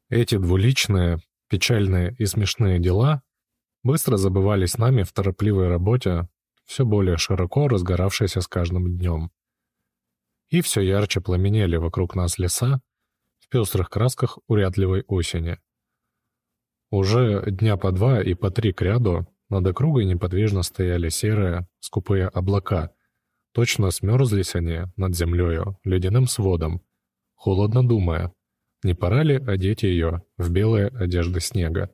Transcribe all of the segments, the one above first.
Эти двуличные, печальные и смешные дела быстро забывались нами в торопливой работе, все более широко разгоравшейся с каждым днем. И все ярче пламенели вокруг нас леса в пестрых красках урядливой осени. Уже дня по два и по три кряду над округой неподвижно стояли серые, скупые облака. Точно смерзлись они над землею ледяным сводом, холодно думая, не пора ли одеть ее в белые одежды снега.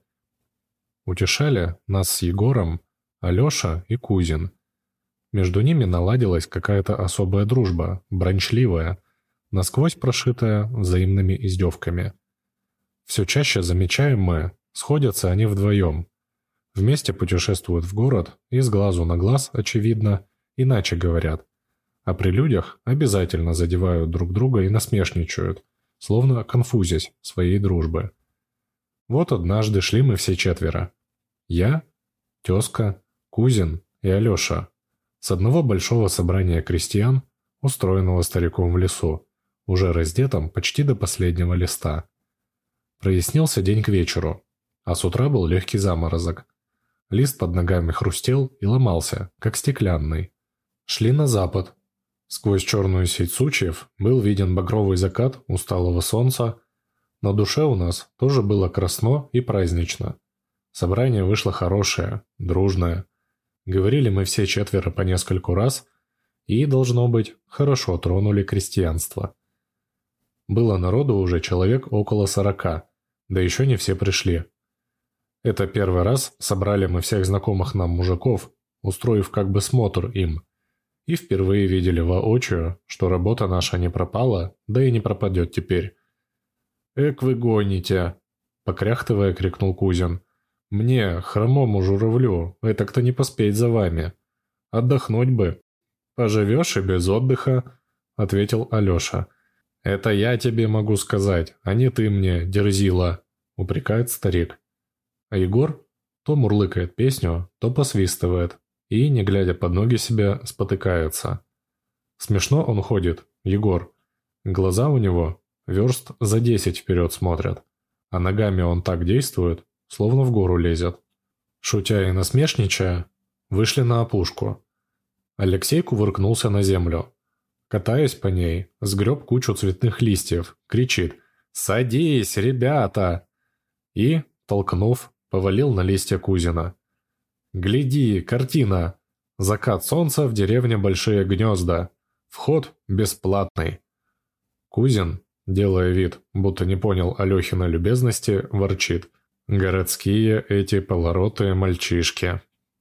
Утешали нас с Егором Алеша и Кузин. Между ними наладилась какая-то особая дружба, бранчливая, насквозь прошитая взаимными издевками. Все чаще замечаем мы, сходятся они вдвоем. Вместе путешествуют в город и с глазу на глаз, очевидно, иначе говорят. А при людях обязательно задевают друг друга и насмешничают, словно конфузясь своей дружбы. Вот однажды шли мы все четверо. Я, тезка, Кузин и Алеша. С одного большого собрания крестьян, устроенного стариком в лесу, уже раздетом почти до последнего листа. Прояснился день к вечеру, а с утра был легкий заморозок. Лист под ногами хрустел и ломался, как стеклянный. Шли на запад. Сквозь черную сеть сучьев был виден багровый закат усталого солнца. На душе у нас тоже было красно и празднично. Собрание вышло хорошее, дружное. Говорили мы все четверо по нескольку раз и, должно быть, хорошо тронули крестьянство. Было народу уже человек около 40, да еще не все пришли. Это первый раз собрали мы всех знакомых нам мужиков, устроив как бы смотр им. И впервые видели воочию, что работа наша не пропала, да и не пропадет теперь. «Эк вы гоните!» — покряхтывая, крикнул Кузин. «Мне, хромому журавлю, этак-то не поспеть за вами. Отдохнуть бы». «Поживешь и без отдыха», — ответил Алеша. «Это я тебе могу сказать, а не ты мне, дерзила», — упрекает старик. А Егор то мурлыкает песню, то посвистывает и, не глядя под ноги себе, спотыкается. Смешно он ходит, Егор. Глаза у него верст за 10 вперед смотрят, а ногами он так действует, словно в гору лезет. Шутя и насмешничая, вышли на опушку. Алексей кувыркнулся на землю. Катаясь по ней, сгреб кучу цветных листьев, кричит «Садись, ребята!» и, толкнув, повалил на листья Кузина. «Гляди, картина! Закат солнца в деревне Большие Гнезда. Вход бесплатный». Кузин, делая вид, будто не понял Алехиной любезности, ворчит. «Городские эти полоротые мальчишки».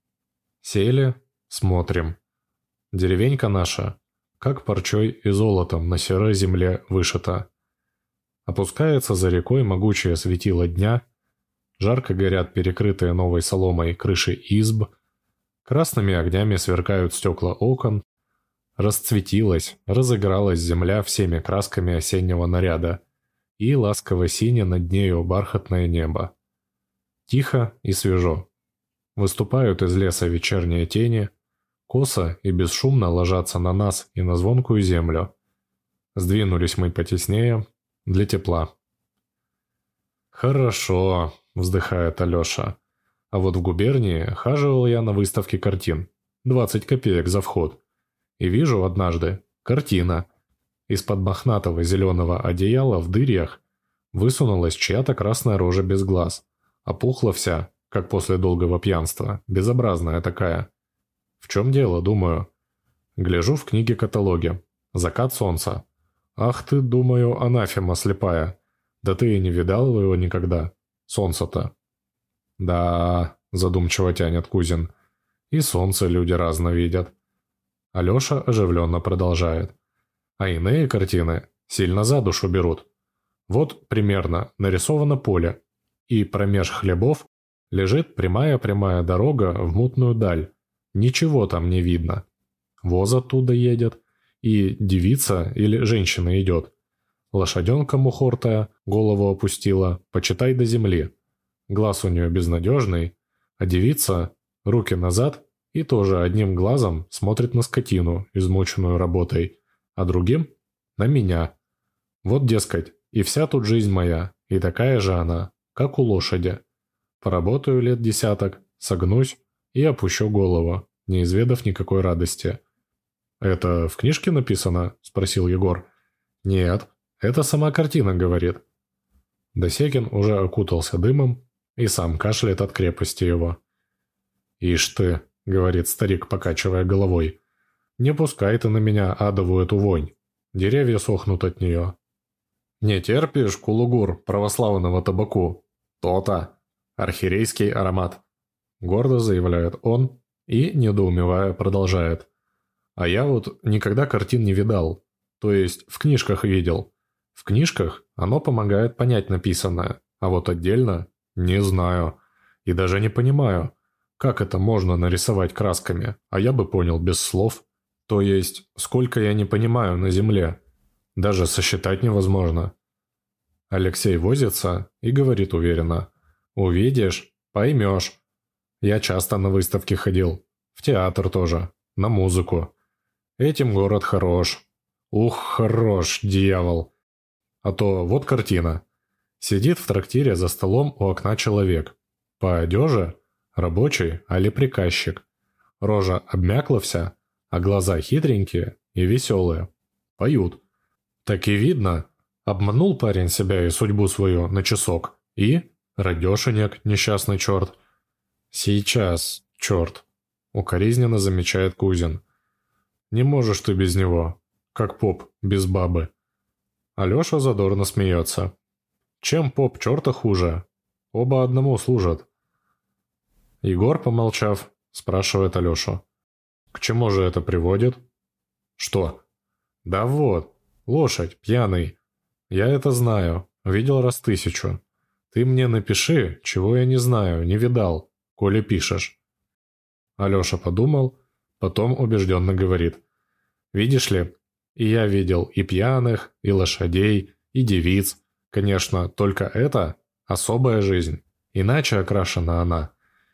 Сели, смотрим. Деревенька наша, как парчой и золотом на серой земле вышита. Опускается за рекой могучее светило дня, жарко горят перекрытые новой соломой крыши изб, красными огнями сверкают стекла окон, расцветилась, разыгралась земля всеми красками осеннего наряда, и ласково-сине над нею бархатное небо. Тихо и свежо. Выступают из леса вечерние тени, косо и бесшумно ложатся на нас и на звонкую землю. Сдвинулись мы потеснее, для тепла. «Хорошо», — вздыхает Алеша. «А вот в губернии хаживал я на выставке картин. 20 копеек за вход. И вижу однажды картина. Из-под мохнатого зеленого одеяла в дырях высунулась чья-то красная рожа без глаз. Опухла вся, как после долгого пьянства, безобразная такая. В чем дело, думаю? Гляжу в книге-каталоге. Закат солнца. Ах ты, думаю, анафема слепая. Да ты и не видал его никогда. Солнце-то». «Да», — задумчиво тянет Кузин. «И солнце люди разно видят». Алеша оживленно продолжает. «А иные картины сильно за душу берут. Вот, примерно, нарисовано поле, и промеж хлебов лежит прямая-прямая дорога в мутную даль. Ничего там не видно. Воз оттуда едет, и девица или женщина идет. Лошаденка мухортая, голову опустила, почитай до земли. Глаз у нее безнадежный, а девица руки назад и тоже одним глазом смотрит на скотину, измученную работой, а другим — на меня. Вот, дескать, и вся тут жизнь моя, И такая же она, как у лошади. Поработаю лет десяток, согнусь и опущу голову, не изведав никакой радости. «Это в книжке написано?» – спросил Егор. «Нет, это сама картина говорит». Досекин уже окутался дымом и сам кашляет от крепости его. «Ишь ты», — говорит старик, покачивая головой, — «не пускай ты на меня адовую эту вонь. Деревья сохнут от нее». «Не терпишь, кулугур, православного табаку?» «То-то. Архирейский аромат», — гордо заявляет он и, недоумевая, продолжает. «А я вот никогда картин не видал, то есть в книжках видел. В книжках оно помогает понять написанное, а вот отдельно не знаю и даже не понимаю, как это можно нарисовать красками, а я бы понял без слов. То есть, сколько я не понимаю на земле, даже сосчитать невозможно». Алексей возится и говорит уверенно: «Увидишь, поймешь. Я часто на выставки ходил, в театр тоже, на музыку. Этим город хорош. Ух, хорош, дьявол. А то вот картина. Сидит в трактире за столом у окна человек. По одежде рабочий али приказчик. Рожа обмякла вся, а глаза хитренькие и веселые. Поют. Так и видно, обманул парень себя и судьбу свою на часок. И радешенек, несчастный черт. Сейчас, черт, укоризненно замечает Кузин. Не можешь ты без него, как поп без бабы. Алеша задорно смеется. Чем поп черта хуже? Оба одному служат. Егор, помолчав, спрашивает Алешу. К чему же это приводит? Что? Да вот, лошадь, пьяный. Я это знаю, видел раз 1000. Ты мне напиши, чего я не знаю, не видал, коли пишешь. Алеша подумал, потом убежденно говорит. Видишь ли, и я видел и пьяных, и лошадей, и девиц. Конечно, только это особая жизнь, иначе окрашена она.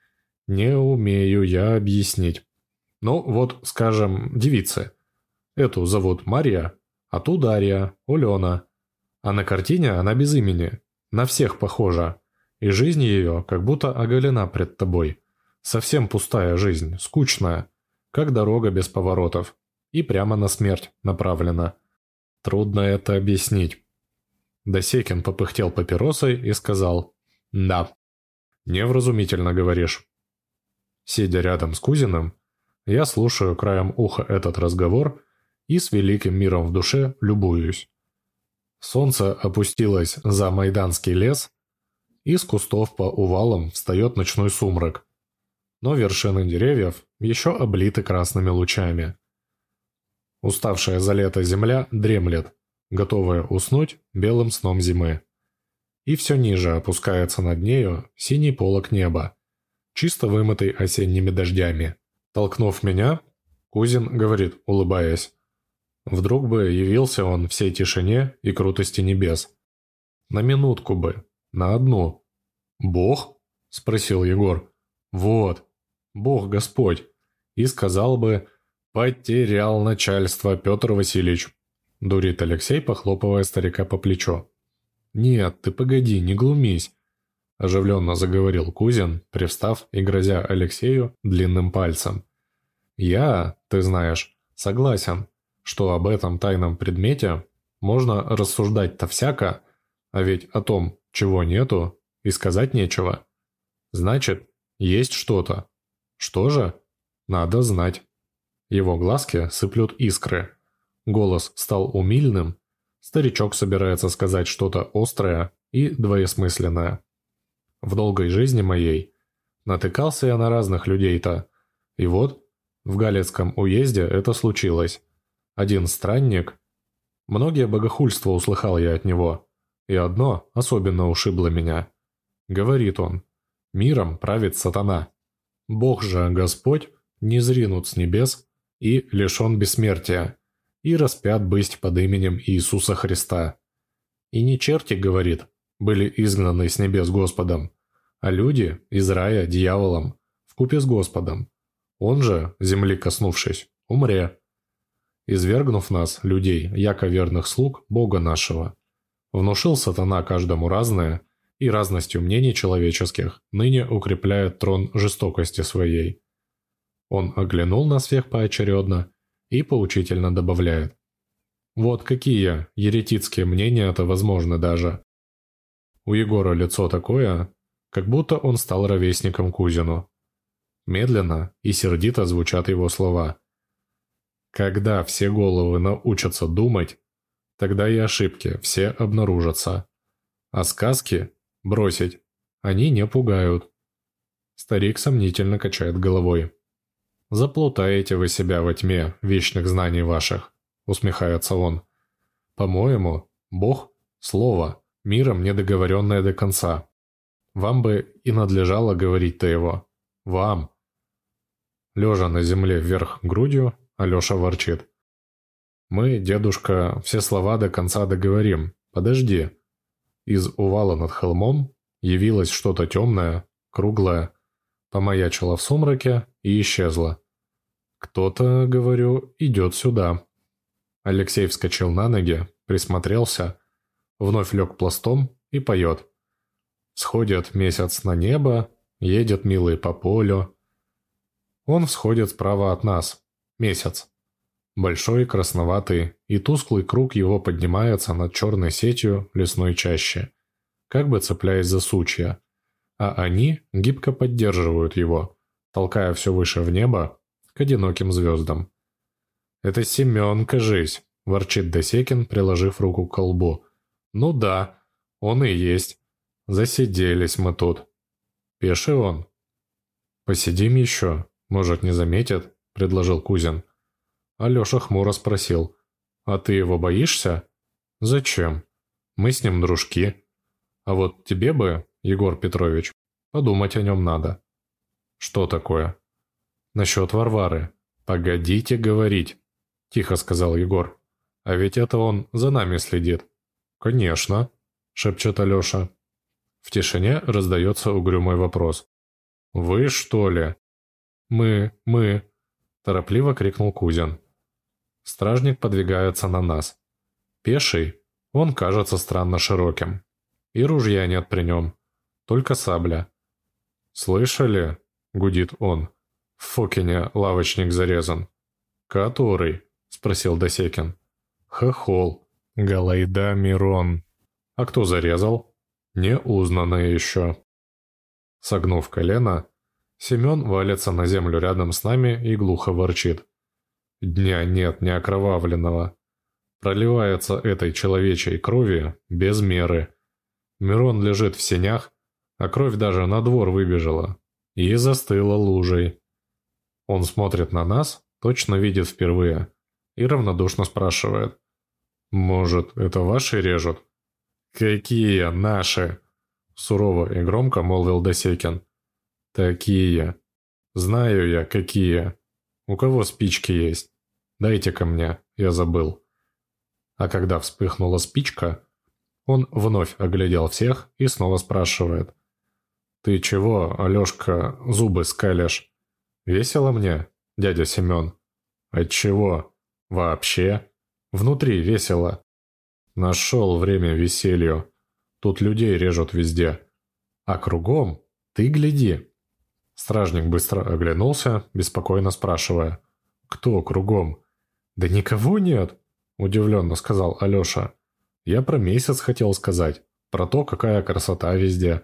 Не умею я объяснить. Ну, вот, скажем, девицы. Эту зовут Марья, а ту Дарья, Улена. А на картине она без имени, на всех похожа. И жизнь ее как будто оголена пред тобой. Совсем пустая жизнь, скучная, как дорога без поворотов. И прямо на смерть направлена. Трудно это объяснить. Досекин попыхтел папиросой и сказал: «Да, невразумительно говоришь». Сидя рядом с Кузиным, я слушаю краем уха этот разговор и с великим миром в душе любуюсь. Солнце опустилось за Майданский лес, и с кустов по увалам встает ночной сумрак. Но вершины деревьев еще облиты красными лучами. Уставшая за лето земля дремлет, готовая уснуть белым сном зимы. И все ниже опускается над нею синий полог неба, чисто вымытый осенними дождями. Толкнув меня, Кузин говорит, улыбаясь. Вдруг бы явился он всей тишине и крутости небес. На минутку бы, на одну. «Бог?» – спросил Егор. «Вот, Бог Господь». И сказал бы: «Потерял начальство, Петр Васильевич», – дурит Алексей, похлопывая старика по плечу. «Нет, ты погоди, не глумись», – оживленно заговорил Кузин, привстав и грозя Алексею длинным пальцем. «Я, ты знаешь, согласен, что об этом тайном предмете можно рассуждать-то всяко, а ведь о том, чего нету, и сказать нечего. Значит, есть что-то. Что же? Надо знать». Его глазки сыплют искры. Голос стал умильным. Старичок собирается сказать что-то острое и двоесмысленное. В долгой жизни моей натыкался я на разных людей-то. И вот, в Галицком уезде это случилось. Один странник. Многие богохульства услыхал я от него. И одно особенно ушибло меня. Говорит он: «Миром правит сатана. Бог же Господь низринут с небес и лишен бессмертия, и распят быть под именем Иисуса Христа. И не черти, говорит, были изгнаны с небес Господом, а люди из рая дьяволом, вкупе с Господом. Он же, земли коснувшись, умре, извергнув нас, людей, яко верных слуг Бога нашего. Внушил сатана каждому разное, и разностью мнений человеческих ныне укрепляет трон жестокости своей. Он оглянул нас всех поочередно и поучительно добавляет. Вот какие еретицкие мнения-то возможны даже. У Егора лицо такое, как будто он стал ровесником Кузину. Медленно и сердито звучат его слова. Когда все головы научатся думать, тогда и ошибки все обнаружатся. А сказки бросить они не пугают. Старик сомнительно качает головой. «Заплутаете вы себя во тьме вечных знаний ваших», — усмехается он. «По-моему, Бог — слово, миром недоговоренное до конца. Вам бы и надлежало говорить-то его. Вам». Лежа на земле вверх грудью, Алеша ворчит. «Мы, дедушка, все слова до конца договорим. Подожди». Из увала над холмом явилось что-то темное, круглое, помаячило в сумраке и исчезло. «Кто-то, говорю, идет сюда». Алексей вскочил на ноги, присмотрелся, вновь лег пластом и поет. «Сходит месяц на небо, едет милый по полю». Он всходит справа от нас. Месяц. Большой, красноватый, и тусклый круг его поднимается над черной сетью лесной чащи, как бы цепляясь за сучья, а они гибко поддерживают его, толкая все выше в небо к одиноким звездам. «Это Семен, кажись», – ворчит Досекин, приложив руку к колбу. «Ну да, он и есть. Засиделись мы тут». «Пеший он». «Посидим еще, может, не заметит», – предложил Кузин. Алеша хмуро спросил. «А ты его боишься?» «Зачем? Мы с ним дружки. А вот тебе бы, Егор Петрович, подумать о нем надо». «Что такое?» «Насчет Варвары». «Погодите говорить», – тихо сказал Егор. «А ведь это он за нами следит». «Конечно», – шепчет Алеша. В тишине раздается угрюмый вопрос. «Вы, что ли?» Мы», – торопливо крикнул Кузин. Стражник подвигается на нас. Пеший, он кажется странно широким. И ружья нет при нем, только сабля. «Слышали?» – гудит он. «В Фокине лавочник зарезан». «Который?» – спросил Досекин. «Хохол. Галайда Мирон». «А кто зарезал?» «Не узнано еще». Согнув колено, Семен валится на землю рядом с нами и глухо ворчит. Дня нет ни окровавленного. Проливается этой человечей крови без меры. Мирон лежит в сенях, а кровь даже на двор выбежала и застыла лужей. Он смотрит на нас, точно видит впервые, и равнодушно спрашивает. «Может, это ваши режут?» «Какие наши?» – сурово и громко молвил Досекин. «Такие. Знаю я, какие. У кого спички есть? Дайте-ка мне, я забыл». А когда вспыхнула спичка, он вновь оглядел всех и снова спрашивает. «Ты чего, Алешка, зубы скалишь? Весело мне, дядя Семен?» «Отчего? Вообще? Внутри весело. Нашел время веселью. Тут людей режут везде. А кругом ты гляди». Стражник быстро оглянулся, беспокойно спрашивая. «Кто кругом?» «Да никого нет», – удивленно сказал Алеша. «Я про месяц хотел сказать, про то, какая красота везде».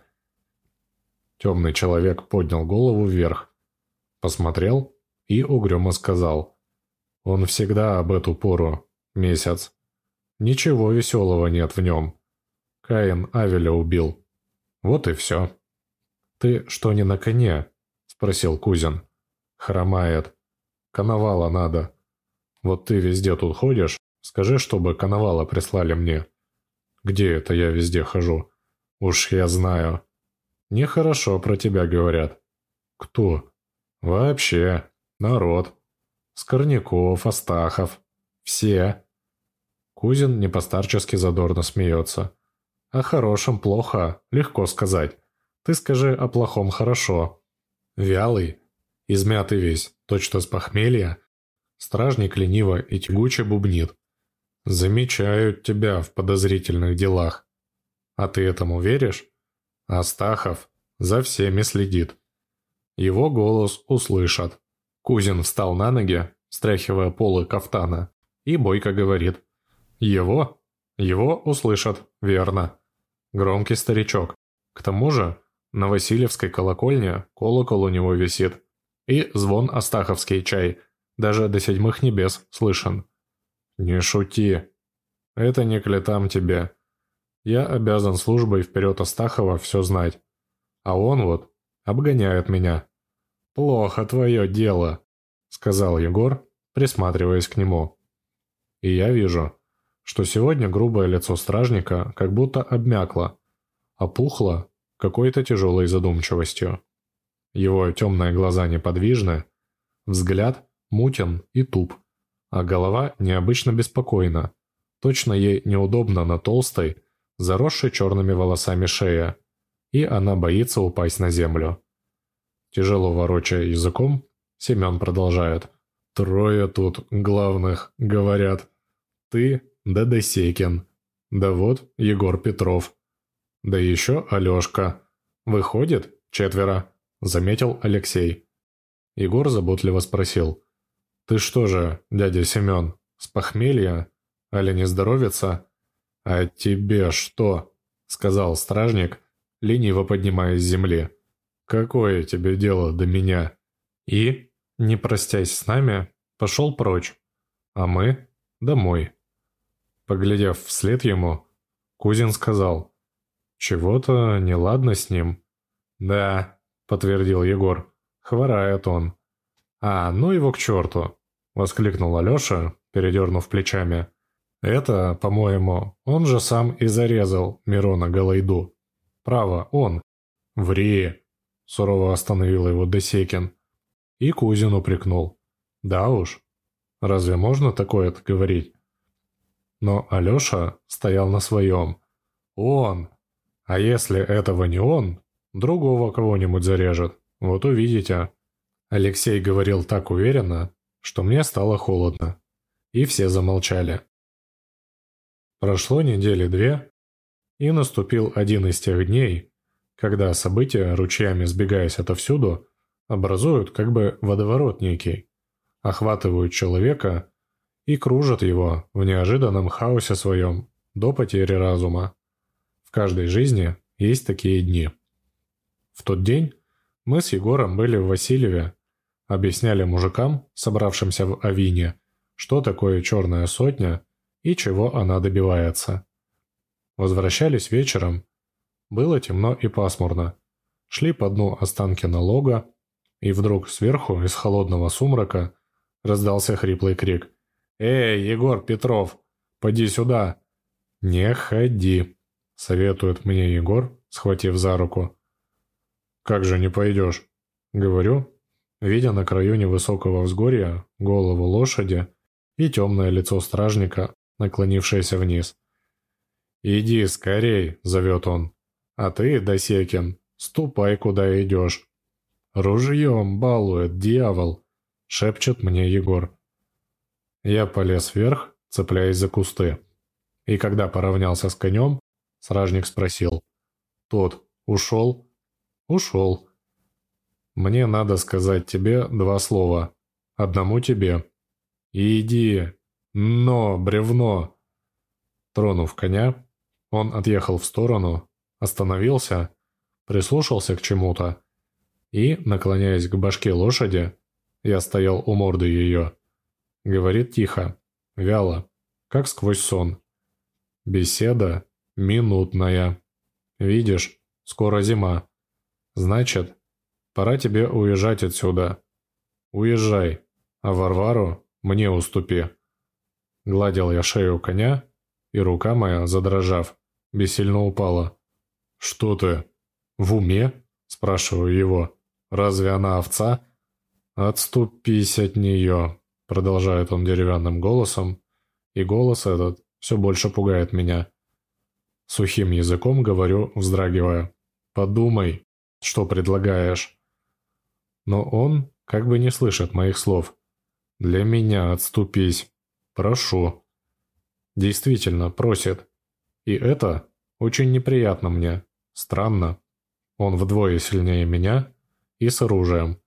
Темный человек поднял голову вверх, посмотрел и угрюмо сказал. «Он всегда об эту пору, месяц. Ничего веселого нет в нем. Каин Авеля убил. Вот и все». «Ты что не на коне?» – спросил Кузин. «Хромает. Коновала надо. Вот ты везде тут ходишь, скажи, чтобы коновала прислали мне». «Где это я везде хожу?» «Уж я знаю». «Нехорошо про тебя говорят». «Кто?» «Вообще. Народ. Скорняков, Астахов. Все». Кузин непостарчески задорно смеется. «О хорошем плохо, легко сказать. Ты скажи о плохом хорошо». Вялый, измятый весь, точно с похмелья, стражник лениво и тягуче бубнит. Замечают тебя в подозрительных делах. А ты этому веришь? Астахов за всеми следит. Его голос услышат. Кузин встал на ноги, стряхивая полы кафтана, и бойко говорит. Его? Его услышат, верно. Громкий старичок. К тому же на Васильевской колокольне колокол у него висит. И звон астаховский чай даже до седьмых небес слышен. Не шути. Это не к летам тебе. Я обязан службой вперед Астахова все знать. А он вот обгоняет меня. «Плохо твое дело», — сказал Егор, присматриваясь к нему. И я вижу, что сегодня грубое лицо стражника как будто обмякло, опухло какой-то тяжелой задумчивостью. Его темные глаза неподвижны, взгляд мутен и туп, а голова необычно беспокойна. Точно ей неудобно на толстой, заросшей черными волосами шее, и она боится упасть на землю. Тяжело ворочая языком, Семен продолжает. «Трое тут главных, говорят. Ты да Досекин. Да вот Егор Петров. Да еще Алешка. Выходит, четверо», — заметил Алексей. Егор заботливо спросил. «Ты что же, дядя Семен, с похмелья? Али не здоровится?» «А тебе что?» — сказал стражник, лениво поднимаясь с земли. «Какое тебе дело до меня?» И, не простясь с нами, пошел прочь, а мы — домой. Поглядев вслед ему, Кузин сказал, «Чего-то неладно с ним». «Да», — подтвердил Егор, — «хворает он». «А, ну его к черту!» — воскликнул Алеша, передернув плечами. «Это, по-моему, он же сам и зарезал Мирона Галайду. Право, он». «Ври!» — сурово остановил его Досекин. И Кузин упрекнул. «Да уж, разве можно такое-то говорить?» Но Алеша стоял на своем. «Он! А если этого не он, другого кого-нибудь зарежет. Вот увидите». Алексей говорил так уверенно, что мне стало холодно. И все замолчали. Прошло недели две, и наступил один из тех дней, когда события, ручьями сбегаясь отовсюду, образуют как бы водоворот некий, охватывают человека и кружат его в неожиданном хаосе своем до потери разума. В каждой жизни есть такие дни. В тот день мы с Егором были в Васильеве, объясняли мужикам, собравшимся в Авине, что такое черная сотня и чего она добивается. Возвращались вечером. Было темно и пасмурно. Шли по дну останки налога, и вдруг сверху, из холодного сумрака, раздался хриплый крик. «Эй, Егор Петров, поди сюда!» «Не ходи», — советует мне Егор, схватив за руку. «Как же не пойдешь?» — говорю, видя на краю невысокого взгорья голову лошади и темное лицо стражника, наклонившееся вниз. «Иди скорей», — зовет он. «А ты, Досекин, ступай, куда идешь». «Ружьем балует дьявол», — шепчет мне Егор. Я полез вверх, цепляясь за кусты. И когда поравнялся с конем, стражник спросил. «Тот ушел?» «Ушел». «Мне надо сказать тебе два слова. Одному тебе». «Иди! Но, бревно!» Тронув коня, он отъехал в сторону, остановился, прислушался к чему-то и, наклоняясь к башке лошади, я стоял у морды ее, говорит тихо, вяло, как сквозь сон. «Беседа минутная. Видишь, скоро зима. Значит, пора тебе уезжать отсюда. Уезжай, а Варвару мне уступи». Гладил я шею коня, и рука моя, задрожав, бессильно упала. «Что ты? В уме?» – спрашиваю его. «Разве она овца?» «Отступись от нее», – продолжает он деревянным голосом, и голос этот все больше пугает меня. Сухим языком говорю, вздрагивая. «Подумай, что предлагаешь?» Но он как бы не слышит моих слов. «Для меня отступись. Прошу». Действительно, просит. И это очень неприятно мне. Странно. Он вдвое сильнее меня и с оружием.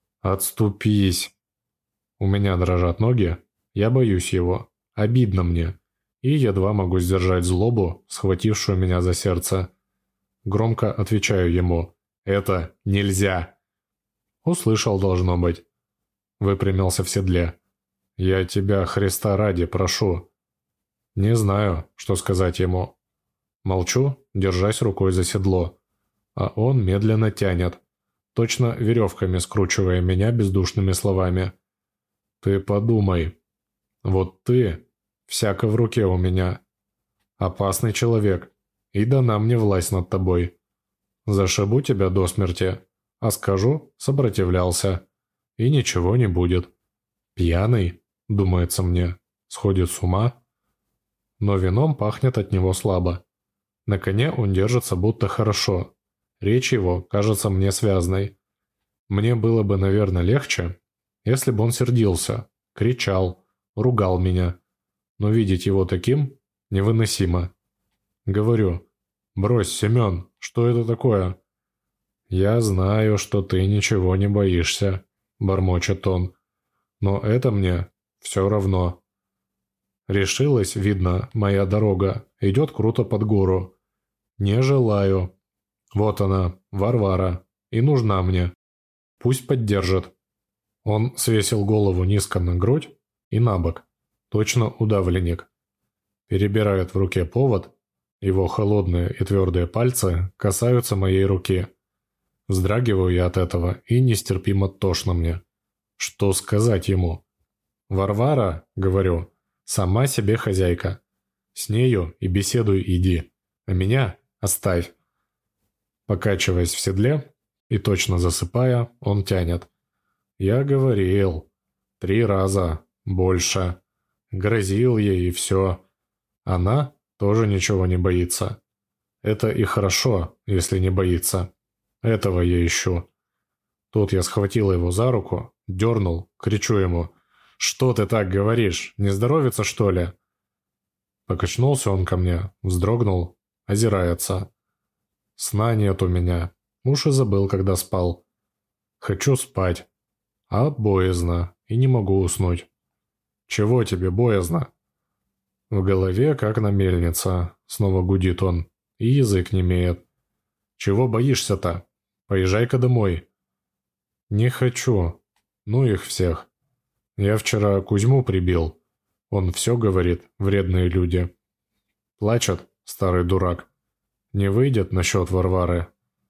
Отступись. У меня дрожат ноги. Я боюсь его. Обидно мне. И едва могу сдержать злобу, схватившую меня за сердце. Громко отвечаю ему. «Это нельзя!» Услышал, должно быть. Выпрямился в седле. «Я тебя, Христа ради, прошу». Не знаю, что сказать ему. Молчу, держась рукой за седло. А он медленно тянет, точно веревками скручивая меня бездушными словами. «Ты подумай. Вот ты, всяко в руке у меня. Опасный человек, и дана мне власть над тобой. Зашибу тебя до смерти, а скажу, сопротивлялся. И ничего не будет. Пьяный, думается мне, сходит с ума. Но вином пахнет от него слабо. На коне он держится будто хорошо. Речь его кажется мне связной. Мне было бы, наверное, легче, если бы он сердился, кричал, ругал меня. Но видеть его таким невыносимо. Говорю: «Брось, Семен, что это такое?» «Я знаю, что ты ничего не боишься», — бормочет он. «Но это мне все равно. Решилась, видно, моя дорога, идет круто под гору. Не желаю. Вот она, Варвара, и нужна мне. Пусть поддержит». Он свесил голову низко на грудь и на бок, точно удавленник. Перебирает в руке повод, его холодные и твердые пальцы касаются моей руки. Вздрагиваю я от этого, и нестерпимо тошно мне. Что сказать ему? «Варвара, — говорю, — сама себе хозяйка. С нею и беседуй иди, а меня оставь». Покачиваясь в седле и точно засыпая, он тянет. «Я говорил. 3 раза. Больше. Грозил ей, и все. Она тоже ничего не боится. Это и хорошо, если не боится. Этого я ищу». Тут я схватил его за руку, дернул, кричу ему: «Что ты так говоришь? Не здоровится, что ли?» Покачнулся он ко мне, вздрогнул, озирается. Сна нет у меня. Уж и забыл, когда спал. Хочу спать. А боязно, и не могу уснуть. «Чего тебе боязно?» В голове, как на мельнице, снова гудит он, и язык немеет. «Чего боишься-то? Поезжай-ка домой». «Не хочу. Ну их всех. Я вчера Кузьму прибил. Он все говорит, вредные люди. Плачет, старый дурак. Не выйдет насчет Варвары.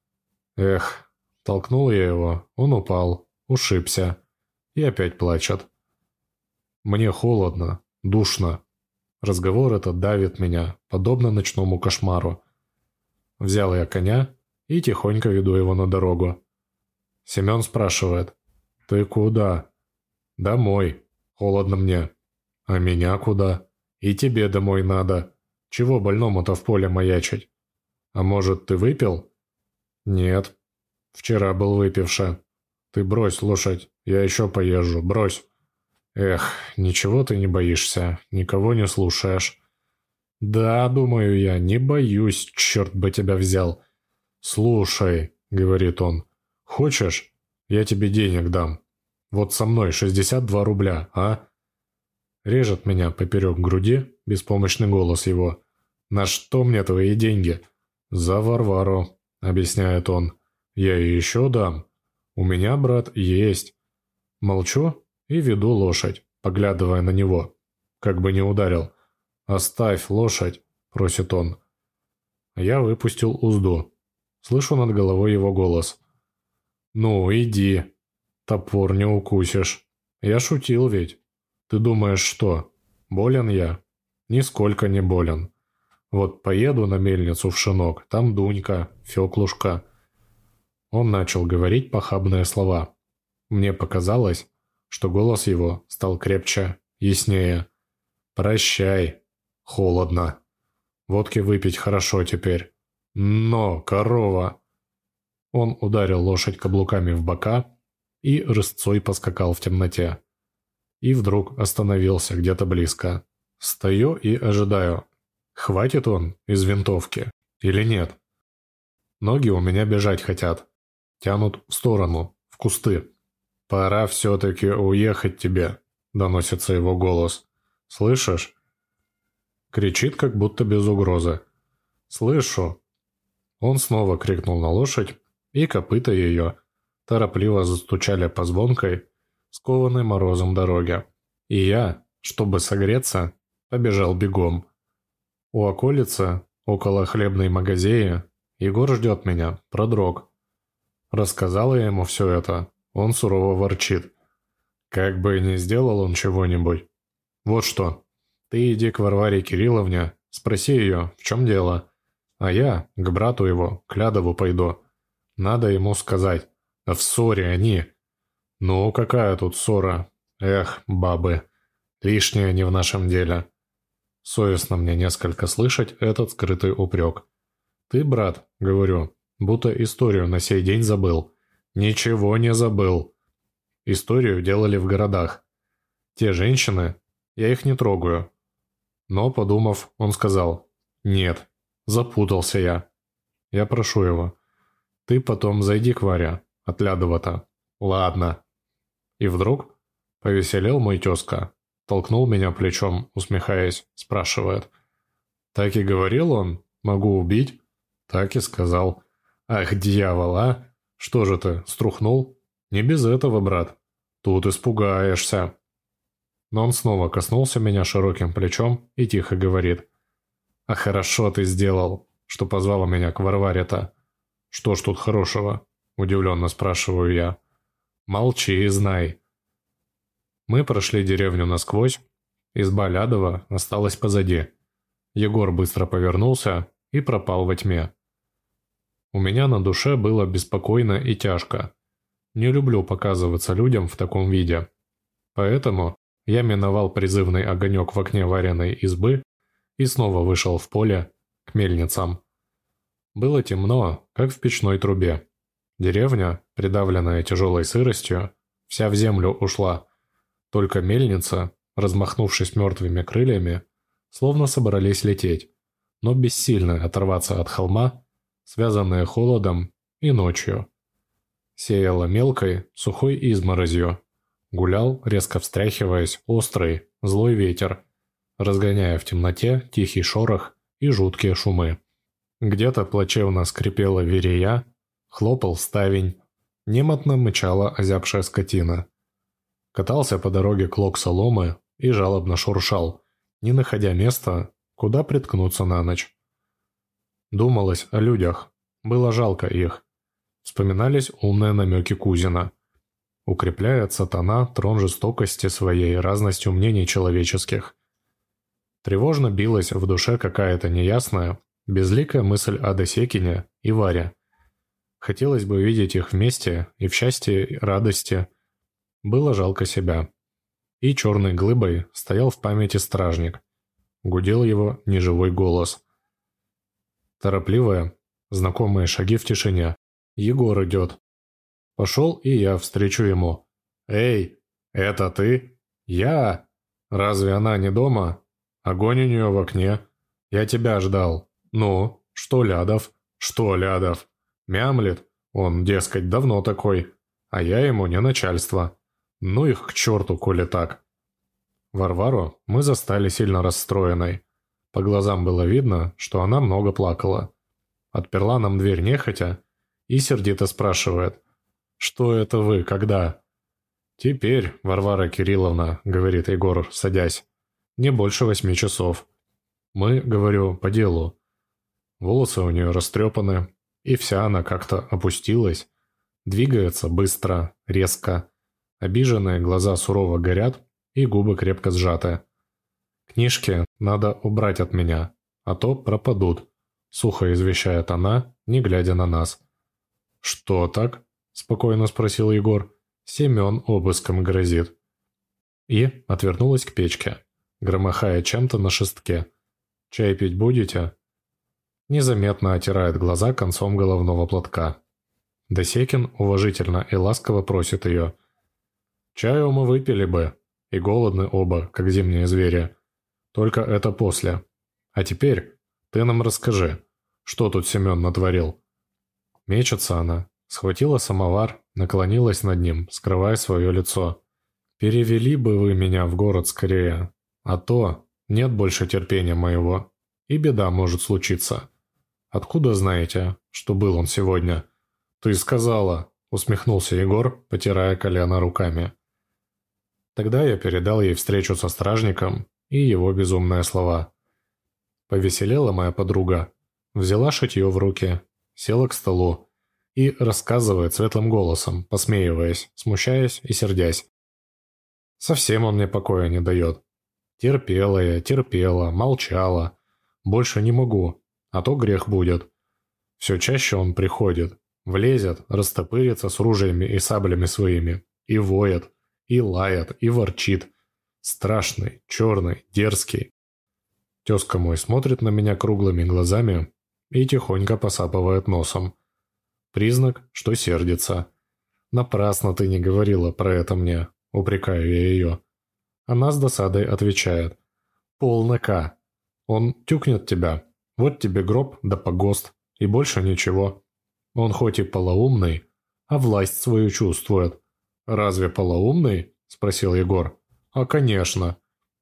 Эх, толкнул я его, он упал, ушибся. И опять плачет. Мне холодно, душно. Разговор этот давит меня, подобно ночному кошмару. Взял я коня и тихонько веду его на дорогу. Семен спрашивает: «Ты куда?» «Домой. Холодно мне». «А меня куда?» «И тебе домой надо. Чего больному-то в поле маячить?» «А может, ты выпил?» «Нет. Вчера был выпивша». «Ты брось лошадь, я еще поезжу, брось». «Эх, ничего ты не боишься, никого не слушаешь». «Да, думаю я, не боюсь, черт бы тебя взял». «Слушай», — говорит он, — «хочешь, я тебе денег дам? Вот со мной 62 рубля, а?» Режет меня поперек груди беспомощный голос его. «На что мне твои деньги?» «За Варвару», — объясняет он. «Я ей еще дам. У меня, брат, есть». Молчу и веду лошадь, поглядывая на него. Как бы не ударил. «Оставь лошадь», — просит он. Я выпустил узду. Слышу над головой его голос. «Ну, иди. Топор не укусишь. Я шутил ведь. Ты думаешь, что? Болен я? Нисколько не болен. Вот поеду на мельницу в Шинок, там Дунька, Феклушка». Он начал говорить похабные слова. Мне показалось, что голос его стал крепче, яснее. «Прощай. Холодно. Водки выпить хорошо теперь. Но, корова!» Он ударил лошадь каблуками в бока и рысцой поскакал в темноте. И вдруг остановился где-то близко. Стою и ожидаю, хватит он из винтовки или нет. Ноги у меня бежать хотят, тянут в сторону, в кусты. «Пора все-таки уехать тебе», — доносится его голос. «Слышишь?» Кричит, как будто без угрозы. «Слышу!» Он снова крикнул на лошадь, и копыта ее торопливо застучали по звонкой, скованной морозом дороге. И я, чтобы согреться, побежал бегом. У околицы, около хлебной магазеи, Егор ждет меня, продрог. Рассказала я ему все это, он сурово ворчит. Как бы не сделал он чего-нибудь. Вот что, ты иди к Варваре Кирилловне, спроси ее, в чем дело. А я к брату его, к Лядову пойду. Надо ему сказать. А в ссоре они. Ну, какая тут ссора? Эх, бабы. Лишнее не в нашем деле. Совестно мне несколько слышать этот скрытый упрек. Ты, брат, говорю, будто историю на сей день забыл. Ничего не забыл. Историю делали в городах. Те женщины, я их не трогаю. Но, подумав, он сказал: «Нет, запутался я». Я прошу его: «Ты потом зайди к Варе, от Лядова-то». «Ладно». И вдруг повеселел мой тезка, толкнул меня плечом, усмехаясь, спрашивает: «Так и говорил он, могу убить?» Так и сказал. «Ах, дьявол, а! Что же ты, струхнул? Не без этого, брат. Тут испугаешься». Но он снова коснулся меня широким плечом и тихо говорит: «А хорошо ты сделал, что позвала меня к Варваре-то». «Что ж тут хорошего?» – удивленно спрашиваю я. «Молчи и знай». Мы прошли деревню насквозь, изба Лядова осталась позади. Егор быстро повернулся и пропал во тьме. У меня на душе было беспокойно и тяжко. Не люблю показываться людям в таком виде. Поэтому я миновал призывный огонек в окне Вариной избы и снова вышел в поле к мельницам. Было темно, как в печной трубе. Деревня, придавленная тяжелой сыростью, вся в землю ушла. Только мельница, размахнувшись мертвыми крыльями, словно собрались лететь, но бессильно оторваться от холма, связанные холодом и ночью. Сеяло мелкой, сухой изморозью. Гулял, резко встряхиваясь, острый, злой ветер, разгоняя в темноте тихий шорох и жуткие шумы. Где-то плачевно скрипела верея, хлопал ставень, немотно мычала озябшая скотина. Катался по дороге клок соломы и жалобно шуршал, не находя места, куда приткнуться на ночь. Думалось о людях, было жалко их. Вспоминались умные намеки Кузина. Укрепляет сатана трон жестокости своей разностью мнений человеческих. Тревожно билась в душе какая-то неясная, безликая мысль о Досекине и Варе. Хотелось бы видеть их вместе и в счастье и радости. Было жалко себя. И черной глыбой стоял в памяти стражник. Гудел его неживой голос. Торопливые, знакомые шаги в тишине. Егор идет. Пошел и я встречу ему. «Эй, это ты?» «Я? Разве она не дома? Огонь у нее в окне. Я тебя ждал. Ну, что Лядов? Что Лядов? Мямлет. Он, дескать, давно такой. А я ему не начальство. Ну их к черту, коли так». Варвару мы застали сильно расстроенной. По глазам было видно, что она много плакала. Отперла нам дверь нехотя и сердито спрашивает: «Что это вы, когда?» «Теперь, Варвара Кирилловна», — говорит Егор, садясь, — «не больше 8 часов». Мы, говорю, по делу. Волосы у нее растрепаны, и вся она как-то опустилась. Двигается быстро, резко. Обиженные глаза сурово горят, и губы крепко сжаты. «Книжки надо убрать от меня, а то пропадут», — сухо извещает она, не глядя на нас. «Что так?» — спокойно спросил Егор. «Семен обыском грозит». И отвернулась к печке, громыхая чем-то на шестке. «Чай пить будете?» Незаметно отирает глаза концом головного платка. Досекин уважительно и ласково просит ее: «Чаю мы выпили бы, и голодны оба, как зимние звери. Только это после. А теперь ты нам расскажи, что тут Семен натворил». Мечется она, схватила самовар, наклонилась над ним, скрывая свое лицо. «Перевели бы вы меня в город скорее, а то нет больше терпения моего, и беда может случиться. Откуда знаете, что был он сегодня?» «Ты сказала», — усмехнулся Егор, потирая колено руками. Тогда я передал ей встречу со стражником и его безумные слова. Повеселела моя подруга, взяла шитье в руки, села к столу и рассказывает светлым голосом, посмеиваясь, смущаясь и сердясь. Совсем он мне покоя не дает. Терпела я, терпела, молчала. Больше не могу, а то грех будет. Все чаще он приходит, влезет, растопырится с ружьями и саблями своими, и воет, и лает, и ворчит. Страшный, черный, дерзкий. Тезка мой смотрит на меня круглыми глазами и тихонько посапывает носом. Признак, что сердится. «Напрасно ты не говорила про это мне», — упрекаю я ее. Она с досадой отвечает. «Полнока. Он тюкнет тебя. Вот тебе гроб да погост, и больше ничего. Он хоть и полоумный, а власть свою чувствует». «Разве полоумный?» — спросил Егор. «А конечно».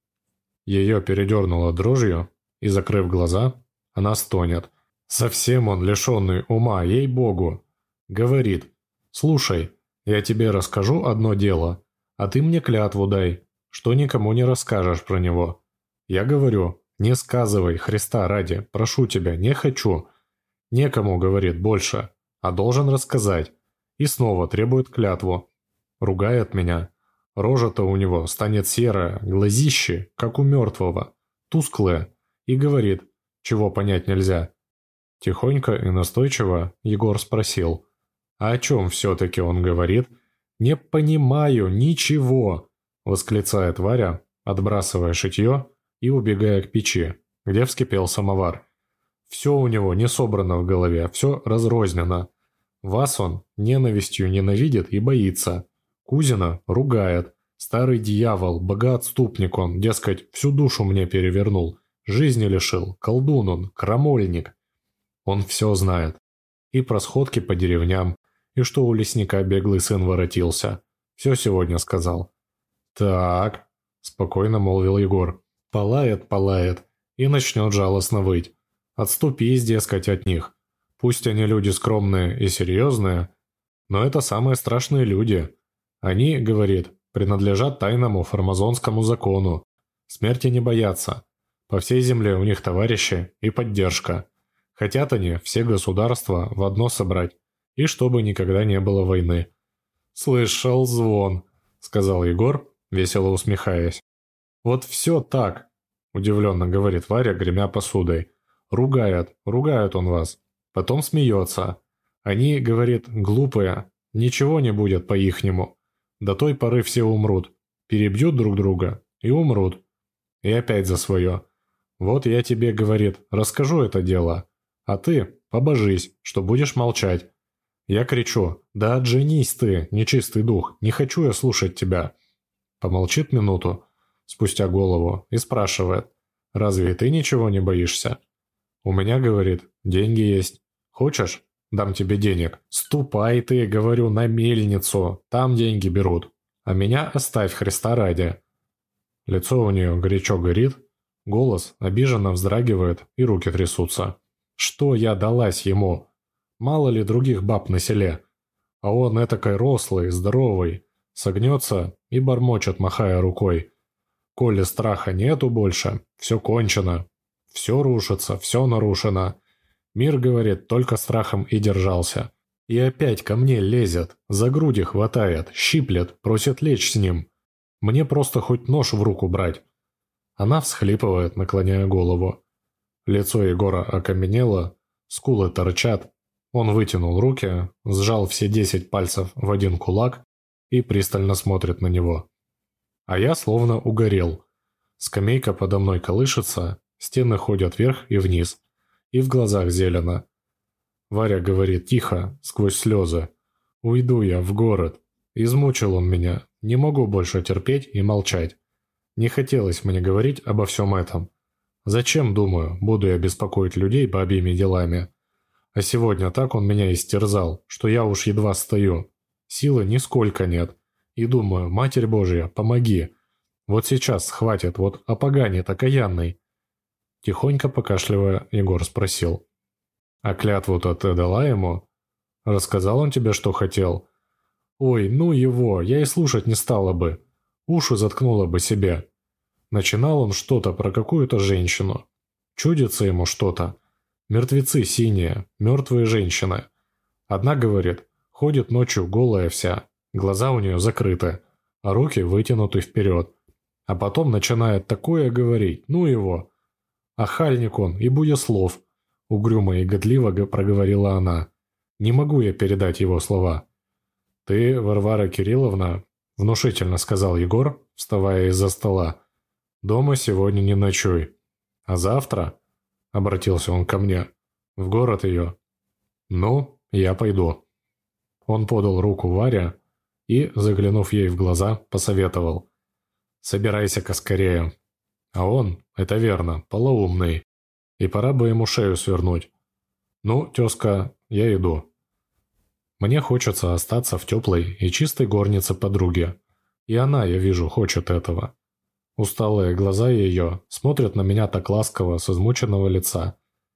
Ее передернуло дрожью, и, закрыв глаза, она стонет. Совсем он лишенный ума, ей-богу. Говорит: «Слушай, я тебе расскажу одно дело, а ты мне клятву дай, что никому не расскажешь про него». Я говорю: «Не сказывай, Христа ради, прошу тебя, не хочу». «Некому, — говорит, — больше, а должен рассказать». И снова требует клятву. Ругает меня. Рожа-то у него станет серая, глазищи, как у мертвого, тусклые, и говорит, чего понять нельзя. Тихонько и настойчиво Егор спросил: «А о чем все-таки он говорит?» «Не понимаю ничего!» — восклицает Варя, отбрасывая шитье и убегая к печи, где вскипел самовар. Все у него не собрано в голове, все разрознено. Вас он ненавистью ненавидит и боится. Кузина ругает. Старый дьявол, богоотступник он, дескать, всю душу мне перевернул. Жизни лишил, колдун он, крамольник. Он все знает. И про сходки по деревням, и что у лесника беглый сын воротился. Все сегодня сказал. «Так», — спокойно молвил Егор, — «палает, и начнет жалостно выть. Отступись, дескать, от них. Пусть они люди скромные и серьезные, но это самые страшные люди. Они, — говорит, — принадлежат тайному фармазонскому закону. Смерти не боятся. По всей земле у них товарищи и поддержка. Хотят они все государства в одно собрать, и чтобы никогда не было войны». «Слышал звон», — сказал Егор, весело усмехаясь. «Вот все так», — удивленно говорит Варя, гремя посудой. Ругает он вас. Потом смеется. Они, — говорит, — глупые, ничего не будет по-ихнему. До той поры все умрут, перебьют друг друга и умрут. И опять за свое. Вот я тебе, — говорит, — расскажу это дело, а ты побожись, что будешь молчать. Я кричу: «Да отженись ты, нечистый дух, не хочу я слушать тебя». Помолчит минуту, спустя голову, и спрашивает: «Разве ты ничего не боишься?» «У меня, — говорит, — деньги есть. Хочешь, дам тебе денег?» «Ступай ты, — говорю, — на мельницу, там деньги берут. А меня оставь, Христа ради». Лицо у нее горячо горит, голос обиженно вздрагивает и руки трясутся. Что я далась ему? Мало ли других баб на селе? А он этакой рослый, здоровый, согнется и бормочет, махая рукой: «Коли страха нету больше, все кончено. Все рушится, все нарушено. Мир, — говорит, — только страхом и держался. И опять ко мне лезет, за груди хватает, щиплет, просит лечь с ним. Мне просто хоть нож в руку брать». Она всхлипывает, наклоняя голову. Лицо Егора окаменело, скулы торчат. Он вытянул руки, сжал все 10 пальцев в один кулак и пристально смотрит на него. А я словно угорел. Скамейка подо мной колышется, стены ходят вверх и вниз, и в глазах зелено. Варя говорит тихо, сквозь слезы: «Уйду я в город. Измучил он меня, не могу больше терпеть и молчать. Не хотелось мне говорить обо всем этом. Зачем, думаю, буду я беспокоить людей бабьими делами? А сегодня так он меня истерзал, что я уж едва стою. Силы нисколько нет. И думаю, Матерь Божья, помоги. Вот сейчас схватит, вот опоганит окаянный. Тихонько покашливая, Егор спросил. А клятву-то ты дала ему? Рассказал он тебе, что хотел? Ой, ну его, я и слушать не стала бы. Уши заткнула бы себе. Начинал он что-то про какую-то женщину. Чудится ему что-то. Мертвецы синие, мертвые женщины. Одна, говорит, ходит ночью голая вся, глаза у нее закрыты, а руки вытянуты вперед. А потом начинает такое говорить, ну его. Ахальник он и буяслов, угрюмо и годливо проговорила она. Не могу я передать его слова. Ты, Варвара Кирилловна, внушительно сказал Егор, вставая из-за стола, дома сегодня не ночуй. А завтра, обратился он ко мне, в город ее. Ну, я пойду. Он подал руку Варе и, заглянув ей в глаза, посоветовал. Собирайся-ка скорее. А он, это верно, полоумный. И пора бы ему шею свернуть. Ну, тезка, я иду. Мне хочется остаться в теплой и чистой горнице подруги. И она, я вижу, хочет этого. Усталые глаза ее смотрят на меня так ласково с измученного лица.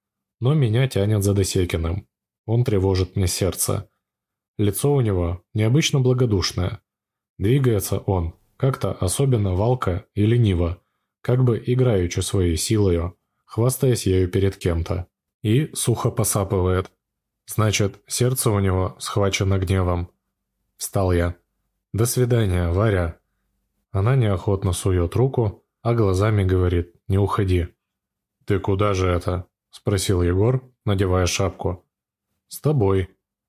Но меня тянет за Досекиным. Он тревожит мне сердце. Лицо у него необычно благодушное. Двигается он как-то особенно валко и лениво, как бы играючи своей силою, хвастаясь ею перед кем-то. И сухо посапывает. Значит, сердце у него схвачено гневом. Встал я. До свидания, Варя. Она неохотно сует руку, а глазами говорит: не уходи. Ты куда же это? Спросил Егор, надевая шапку. С тобой.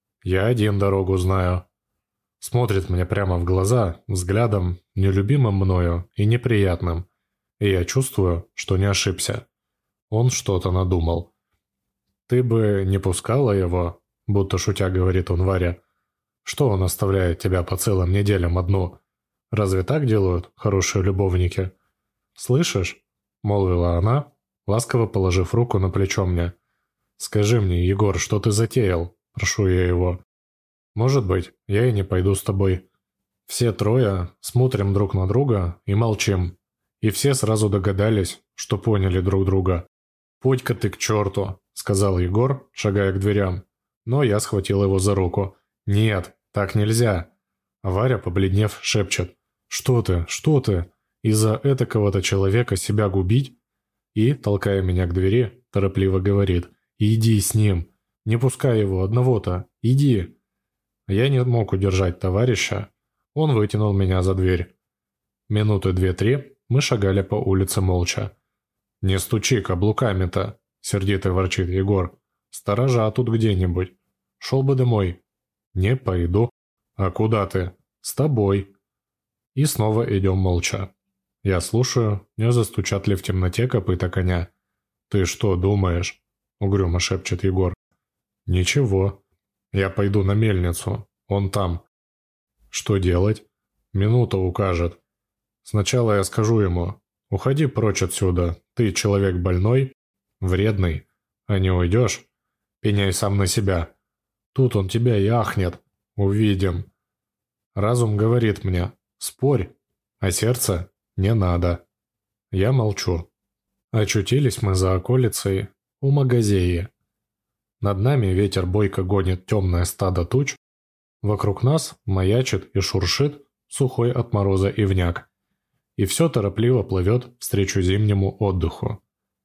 Я один дорогу знаю. Смотрит мне прямо в глаза, взглядом, нелюбимым мною и неприятным. И я чувствую, что не ошибся. Он что-то надумал. «Ты бы не пускала его?» – будто шутя говорит он Варе. «Что он оставляет тебя по целым неделям одну? Разве так делают хорошие любовники?» «Слышишь?» – молвила она, ласково положив руку на плечо мне. «Скажи мне, Егор, что ты затеял?» – прошу я его. «Может быть, я и не пойду с тобой». Все трое смотрим друг на друга и молчим. И все сразу догадались, что поняли друг друга. «Путь-ка ты к черту!» – сказал Егор, шагая к дверям. Но я схватил его за руку. «Нет, так нельзя!» А Варя, побледнев, шепчет. «Что ты? Что ты? Из-за этакого-то человека себя губить?» И, толкая меня к двери, торопливо говорит. «Иди с ним! Не пускай его одного-то! Иди!» Я не мог удержать товарища. Он вытянул меня за дверь. Минуты 2-3 мы шагали по улице молча. «Не стучи каблуками-то!» — сердито ворчит Егор. «Сторожа тут где-нибудь. Шел бы домой». «Не пойду». «А куда ты?» «С тобой». И снова идем молча. Я слушаю, не застучат ли в темноте копыта коня. «Ты что думаешь?» — угрюмо шепчет Егор. «Ничего. Я пойду на мельницу. Он там». «Что делать?» «Минута укажет. Сначала я скажу ему: уходи прочь отсюда, ты человек больной, вредный, а не уйдешь, пеняй сам на себя. Тут он тебя и ахнет. Увидим». Разум говорит мне: спорь, а сердце не надо. Я молчу. Очутились мы за околицей у Магазеи. Над нами ветер бойко гонит темное стадо туч, вокруг нас маячит и шуршит сухой от мороза ивняк. И все торопливо плывет встречу зимнему отдыху.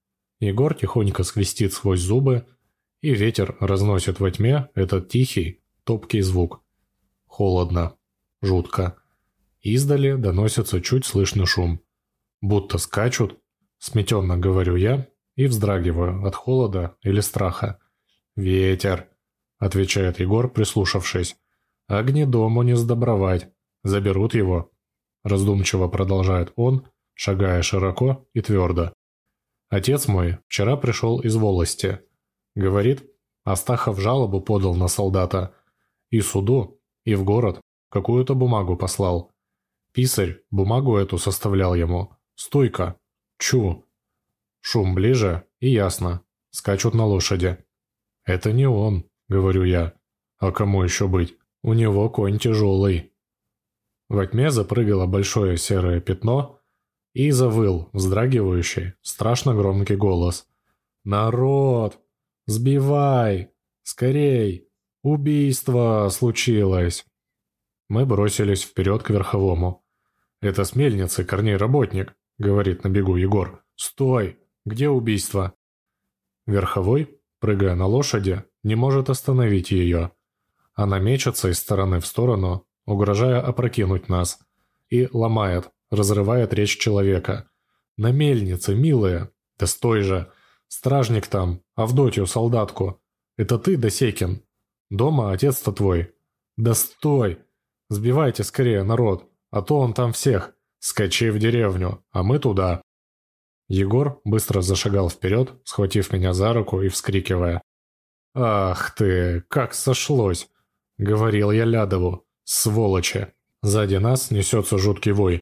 Егор тихонько свистит сквозь зубы, и ветер разносит во тьме этот тихий, топкий звук. Холодно, жутко. Издали доносится чуть слышный шум. Будто скачут, сметенно говорю я и вздрагиваю от холода или страха. «Ветер», — отвечает Егор, прислушавшись. «Огнедому не сдобровать. Заберут его». Раздумчиво продолжает он, шагая широко и твердо. «Отец мой вчера пришел из волости. Говорит, Астахов жалобу подал на солдата. И суду, и в город какую-то бумагу послал. Писарь бумагу эту составлял ему. Стойка! Чу!» Шум ближе, и ясно. Скачут на лошади. «Это не он», — говорю я. «А кому еще быть? У него конь тяжелый». Во тьме запрыгало большое серое пятно и завыл вздрагивающий, страшно громкий голос. «Народ! Сбивай! Скорей! Убийство случилось!» Мы бросились вперед к верховому. «Это с мельницы, Корней работник», — говорит на бегу Егор. «Стой! Где убийство?» Верховой, прыгая на лошади, не может остановить ее. Она мечется из стороны в сторону, угрожая опрокинуть нас, и ломает, разрывает речь человека. «На мельнице, милая! Да стой же! Стражник там, Авдотью, солдатку! Это ты, Досекин? Дома отец-то твой! Да стой! Сбивайте скорее, народ, а то он там всех! Скачи в деревню, а мы туда!» Егор быстро зашагал вперед, схватив меня за руку и вскрикивая. «Ах ты, как сошлось!» — говорил я Лядову. «Сволочи!» Сзади нас несется жуткий вой.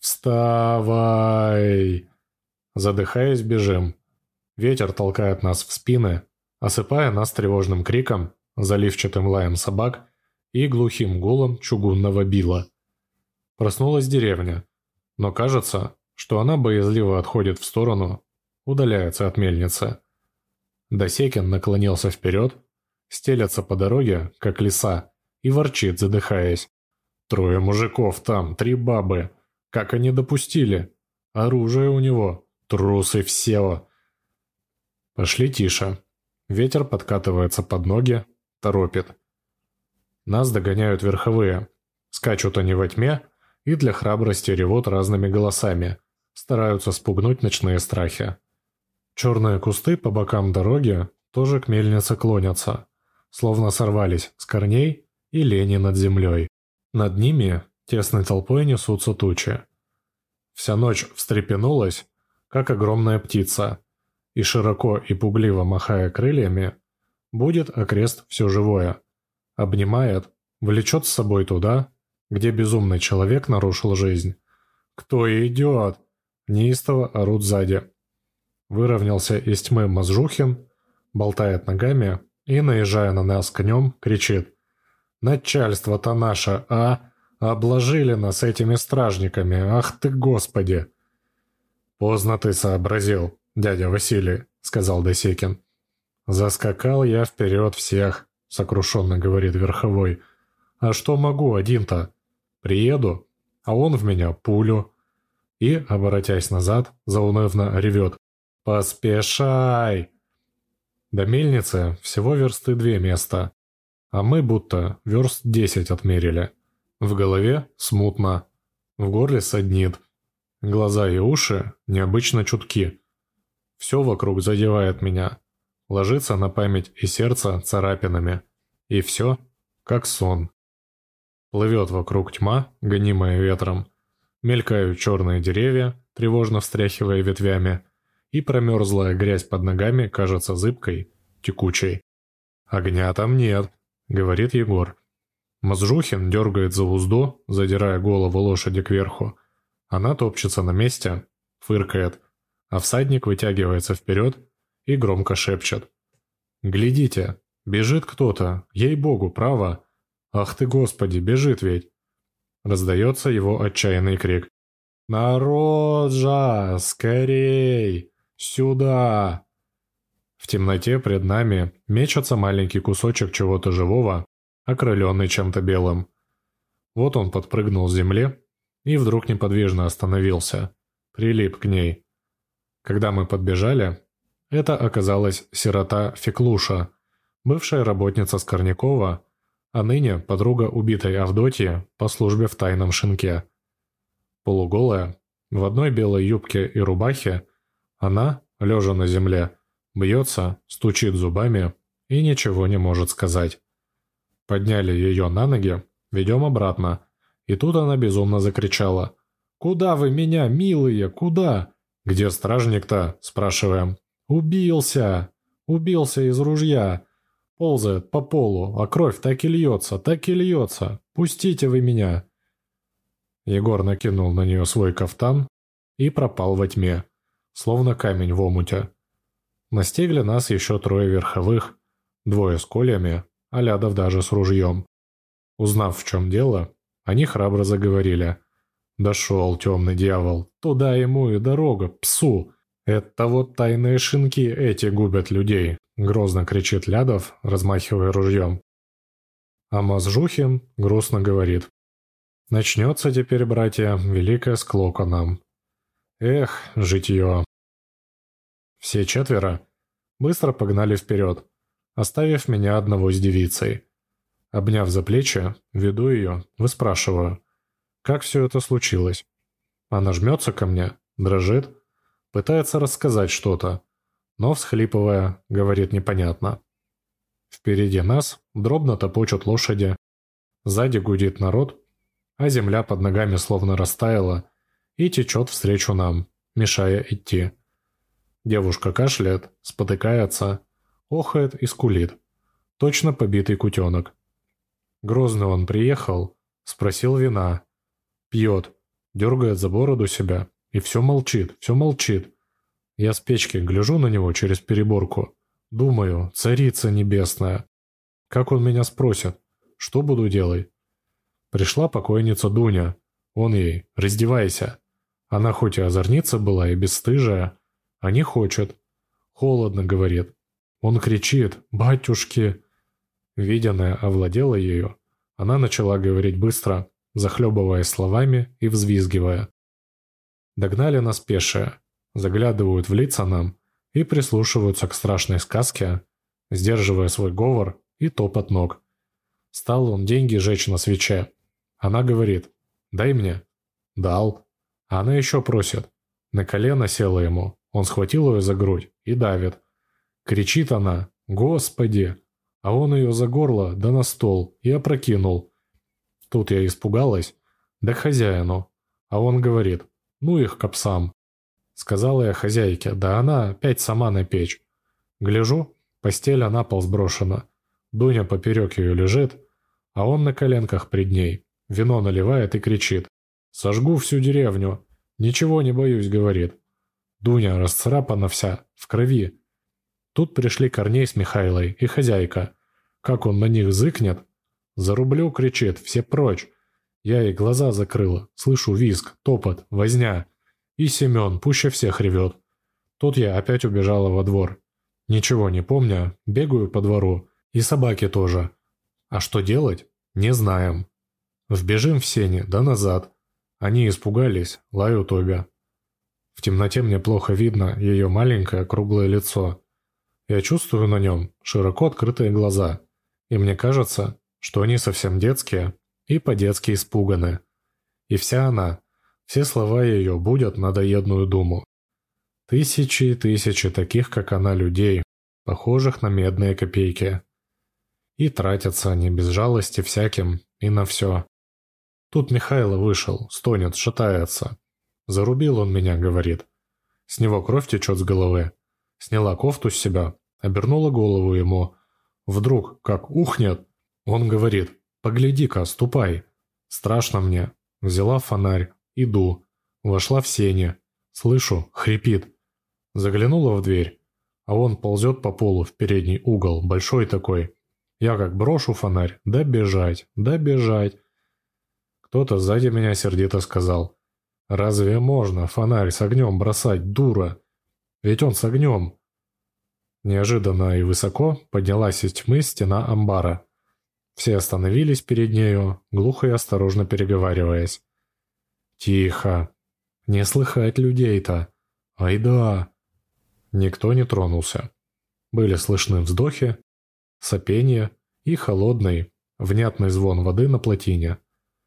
«Вставай!» Задыхаясь, бежим. Ветер толкает нас в спины, осыпая нас тревожным криком, заливчатым лаем собак и глухим гулом чугунного била. Проснулась деревня, но кажется, что она боязливо отходит в сторону, удаляется от мельницы. Досекин наклонился вперед, стелется по дороге, как лиса, и ворчит, задыхаясь. «Трое мужиков там, 3 бабы. Как они допустили? Оружие у него. Трусы все!» Пошли тише. Ветер подкатывается под ноги, торопит. Нас догоняют верховые. Скачут они во тьме и для храбрости ревут разными голосами, стараются спугнуть ночные страхи. Черные кусты по бокам дороги тоже к мельнице клонятся, словно сорвались с корней и лени над землей. Над ними тесной толпой несутся тучи. Вся ночь встрепенулась, как огромная птица, и широко и пугливо махая крыльями, будет окрест все живое, обнимает, влечет с собой туда, где безумный человек нарушил жизнь. «Кто идет?» – неистово орут сзади. Выровнялся из тьмы Мазжухин, болтает ногами и, наезжая на нас конем, кричит: «Начальство-то наше, а? Обложили нас этими стражниками, ах ты, Господи!» «Поздно ты сообразил, дядя Василий», — сказал Досекин. «Заскакал я вперед всех», — сокрушенно говорит Верховой. «А что могу один-то? Приеду, а он в меня пулю». И, оборотясь назад, заунывно ревет: «Поспешай!» До мельницы всего версты 2 места, а мы будто верст 10 отмерили. В голове смутно, в горле саднит, глаза и уши необычно чутки. Все вокруг задевает меня, ложится на память и сердце царапинами, и все как сон. Плывет вокруг тьма, гонимая ветром, мелькают черные деревья, тревожно встряхивая ветвями, и промерзлая грязь под ногами кажется зыбкой, текучей. «Огня там нет», — говорит Егор. Мазжухин дергает за узду, задирая голову лошади кверху. Она топчется на месте, фыркает, а всадник вытягивается вперед и громко шепчет: «Глядите, бежит кто-то, ей-богу, право! Ах ты, Господи, бежит ведь!» Раздается его отчаянный крик: «Народ же, скорей! Сюда!» В темноте пред нами мечется маленький кусочек чего-то живого, окрыленный чем-то белым. Вот он подпрыгнул с земли и вдруг неподвижно остановился, прилип к ней. Когда мы подбежали, это оказалась сирота Феклуша, бывшая работница Скорнякова, а ныне подруга убитой Авдотьи по службе в тайном шинке. Полуголая, в одной белой юбке и рубахе, она, лежа на земле, бьется, стучит зубами и ничего не может сказать. Подняли ее на ноги, ведем обратно, и тут она безумно закричала: «Куда вы меня, милые, куда?» «Где стражник-то?» – спрашиваем. «Убился! Убился из ружья! Ползает по полу, а кровь так и льется, так и льется! Пустите вы меня!» Егор накинул на нее свой кафтан, и пропал во тьме, словно камень в омуте. Настигли нас еще 3 верховых, 2 с кольями, а Лядов даже с ружьем. Узнав, в чем дело, они храбро заговорили. «Дошел темный дьявол, туда ему и дорога, псу! Это вот тайные шинки эти губят людей!» — грозно кричит Лядов, размахивая ружьем. А Мазжухин грустно говорит: «Начнется теперь, братья, великая склока нам. Эх, житье!» Все 4 быстро погнали вперед, оставив меня одного с девицей. Обняв за плечи, веду ее, выспрашиваю, как все это случилось. Она жмется ко мне, дрожит, пытается рассказать что-то, но, всхлипывая, говорит непонятно. Впереди нас дробно топочут лошади, сзади гудит народ, а земля под ногами словно растаяла и течет встречу нам, мешая идти. Девушка кашляет, спотыкается, охает и скулит. Точно побитый кутенок. Грозный он приехал, спросил вина. Пьет, дергает за бороду себя и все молчит, все молчит. Я с печки гляжу на него через переборку. Думаю, царица небесная. Как он меня спросит, что буду делать? Пришла покойница Дуня. Он ей: раздевайся. Она хоть и озорница была и бесстыжая, а не хочет. Холодно, говорит. Он кричит: батюшки. Виденное овладело ею. Она начала говорить быстро, захлебываясь словами и взвизгивая. Догнали нас пешие, заглядывают в лица нам и прислушиваются к страшной сказке, сдерживая свой говор и топот ног. Стал он деньги жечь на свече. Она говорит: дай мне. Дал. А она еще просит. На колено села ему. Он схватил ее за грудь и давит. Кричит она: «Господи!» А он ее за горло да на стол и опрокинул. Тут я испугалась, да к хозяину. А он говорит: ну их к псам. Сказала я хозяйке, да она опять сама на печь. Гляжу, постель на пол сброшена. Дуня поперек ее лежит, а он на коленках пред ней. Вино наливает и кричит: сожгу всю деревню. Ничего не боюсь, говорит. Дуня расцарапана вся, в крови. Тут пришли Корней с Михайлой и хозяйка. Как он на них зыкнет. «Зарублю!» — кричит, «все прочь!» Я ей глаза закрыла, слышу визг, топот, возня. И Семен пуще всех ревет. Тут я опять убежала во двор. Ничего не помня, бегаю по двору. И собаки тоже. А что делать? Не знаем. Вбежим в сени, да назад. Они испугались, лают обе. В темноте мне плохо видно ее маленькое круглое лицо. Я чувствую на нем широко открытые глаза. И мне кажется, что они совсем детские и по-детски испуганы. И вся она, все слова ее будят надоедную думу. Тысячи и тысячи таких, как она, людей, похожих на медные копейки. И тратятся они без жалости всяким и на все. Тут Михайло вышел, стонет, шатается. «Зарубил он меня», — говорит. С него кровь течет с головы. Сняла кофту с себя, обернула голову ему. Вдруг, как ухнет, он говорит: «Погляди-ка, ступай». Страшно мне. Взяла фонарь, иду. Вошла в сени. Слышу, хрипит. Заглянула в дверь, а он ползет по полу в передний угол, большой такой. Я как брошу фонарь: да бежать, да бежать. Кто-то сзади меня сердито сказал: «Разве можно фонарь с огнем бросать, дура? Ведь он с огнем». Неожиданно и высоко поднялась из тьмы стена амбара. Все остановились перед нею, глухо и осторожно переговариваясь. «Тихо! Не слыхать людей-то! Ай да!» Никто не тронулся. Были слышны вздохи, сопение и холодный, внятный звон воды на плотине.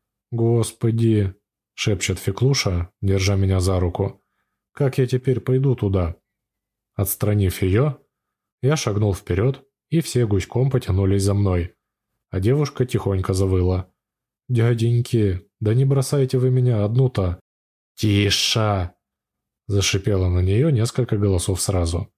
«Господи!» — шепчет Феклуша, держа меня за руку. «Как я теперь пойду туда?» Отстранив ее, я шагнул вперед, и все гуськом потянулись за мной. А девушка тихонько завыла. «Дяденьки, да не бросайте вы меня одну-то!» «Тише!» — зашипело на нее несколько голосов сразу.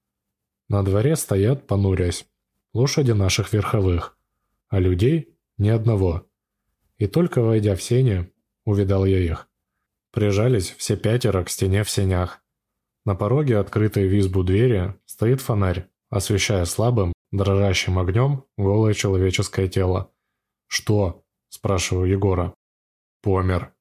На дворе стоят, понурясь, лошади наших верховых, а людей ни одного. И только войдя в сени, увидал я их. Прижались все пятеро к стене в сенях. На пороге, открытой в избу двери, стоит фонарь, освещая слабым, дрожащим огнем голое человеческое тело. «Что?» – спрашиваю Егора. «Помер»,